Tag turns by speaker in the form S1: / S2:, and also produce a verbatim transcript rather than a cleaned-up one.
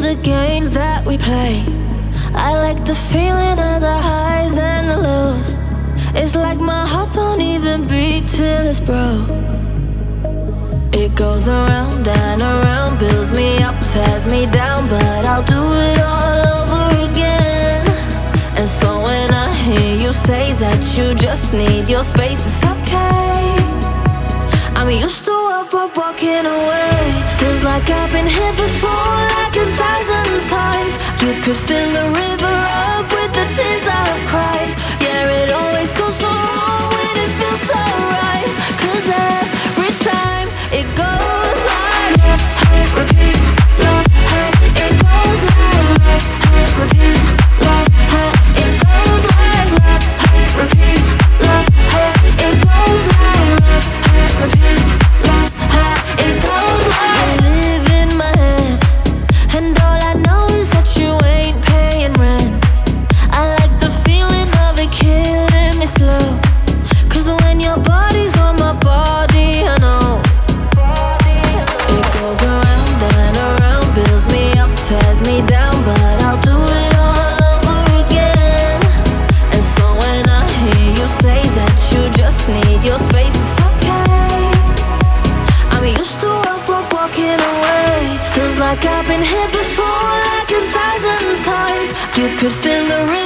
S1: the games that we play. I like the feeling of the highs and the lows. It's like my heart don't even beat till it's broke. It goes around and around, builds me up, tears me down, but I'll do it all over again. And so when I hear you say that you just need your space, it's okay. I'm used to up, up, walking away. Feels like I've been here before, like a thousand times. You could fill a river up with the tears I've cried. Yeah, it always goes so wrong when it feels so right. Cause every time it goes like love, hate, repeat, love, hate. It goes like love, hate, repeat, love, hate. It goes like love, hate, repeat, love, hate. It goes like love, hate, repeat, love, hate. It goes like you live in my head, and all I know is that you ain't paying rent. I like the feeling of it killing me slow. Cause when your body's on my body, I know it goes around and around, builds me up, tears me down, but I'll do it all over again. And so when I hear you say that you just need your space, it's okay. I'm used to walk, walk, walking away. Feels like I've been here before, like a thousand times. You could feel the rhythm